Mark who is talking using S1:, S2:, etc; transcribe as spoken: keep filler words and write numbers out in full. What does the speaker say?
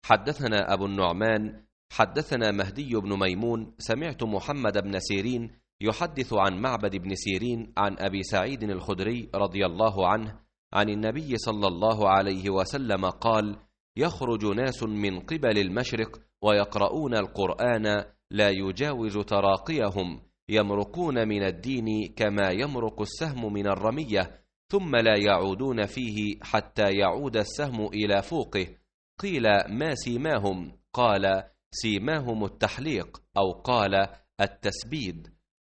S1: حدثنا أبو النعمان حدثنا مهدي بن ميمون سمعت محمد بن سيرين يحدث عن معبد بن سيرين عن أبي سعيد الخدري رضي الله عنه عن النبي صلى الله عليه وسلم قال: يخرج ناس من قبل المشرق ويقرؤون القرآن لا يجاوز تراقيهم، يمرقون من الدين كما يمرق السهم من الرمية، ثم لا يعودون فيه حتى يعود السهم إلى فوقه. قيل: ما سيماهم؟ قال: سيماهم التحليق، أو قال التسبيد.